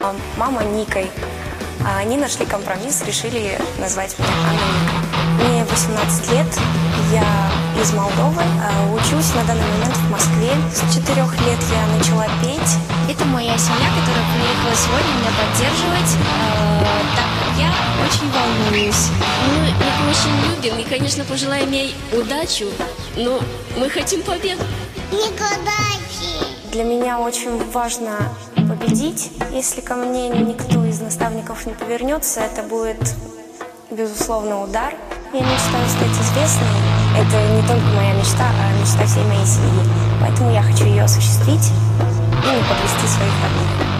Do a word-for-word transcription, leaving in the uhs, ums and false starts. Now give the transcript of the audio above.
а мама Никой. Они нашли компромисс, решили назвать меня Анна Ника. Мне восемнадцать лет, я из Молдовы, учусь на данный момент в Москве. С четырех лет я начала петь. Это моя семья, которая приехала сегодня меня поддерживать, э, так как я очень волнуюсь. Мы Нику очень любим и, конечно, пожелаем ей удачу, но мы хотим победу. Ника, удачи! Для меня очень важно победить. Если ко мне никто из наставников не повернется, это будет, безусловно, удар. Я мечтаю стать известной. Это не только моя мечта, а мечта всей моей семьи. Поэтому я хочу ее осуществить и не подвести своих родных.